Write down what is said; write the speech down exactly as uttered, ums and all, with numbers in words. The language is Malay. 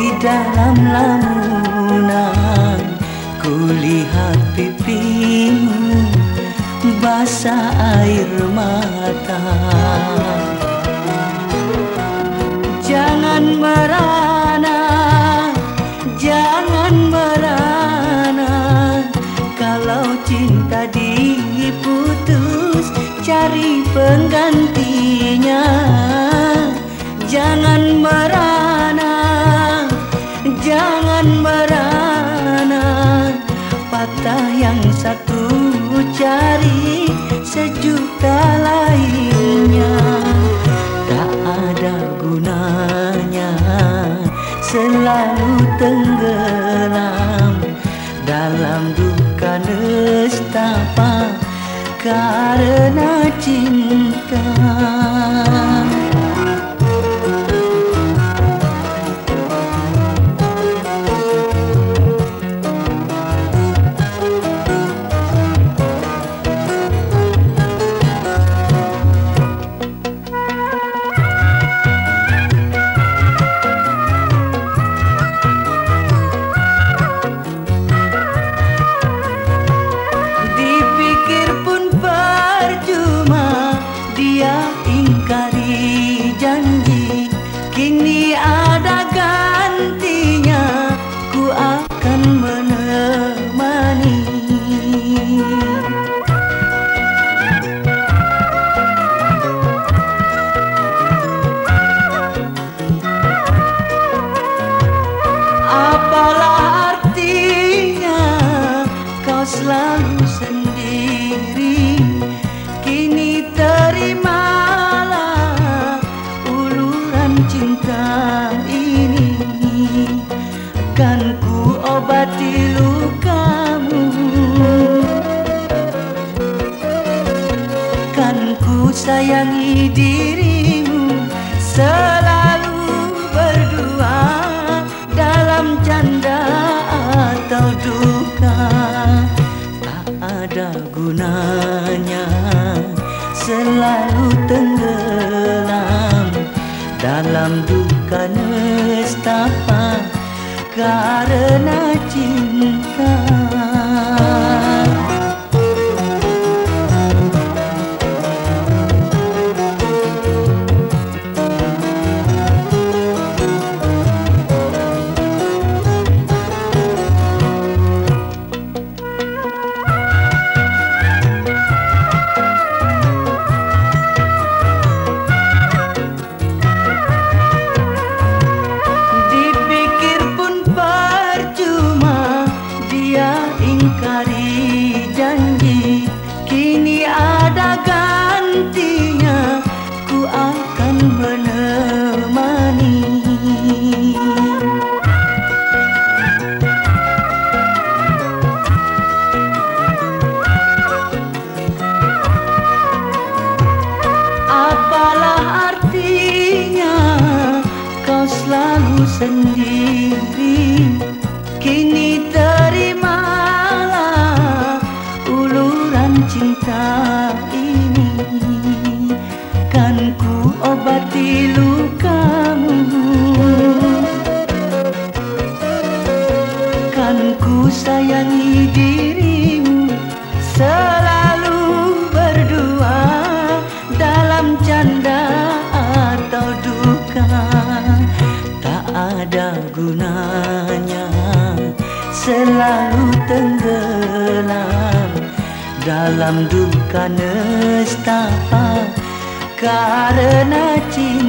dalam lamunan kulihat pipimu basah air mata. Jangan merana, jangan merana, kalau cinta diputus cari penggantinya. Jangan merana, jangan merana, patah yang satu cari sejuta lainnya. Tak ada gunanya selalu tenggelam dalam duka nestapa karena cinta. Ingkari janji, kini ada gantinya, ku akan menemani. Apalah artinya kau selalu sendiri, kini terima cinta ini, kan ku obati lukamu, kan ku sayangi dirimu, selalu berdua dalam canda atau duka. Tak ada gunanya selalu tenggelam dalam duka nestapa karena cinta. Ingkari janji, kini ada gantinya, ku akan menemani. Apalah artinya kau selalu sendiri, kini terima cinta ini, kan ku obati lukamu, kan ku sayangi dirimu, selalu berdua dalam canda atau duka. Tak ada gunanya selalu tenggelam dalam duka nestapa karena cinta.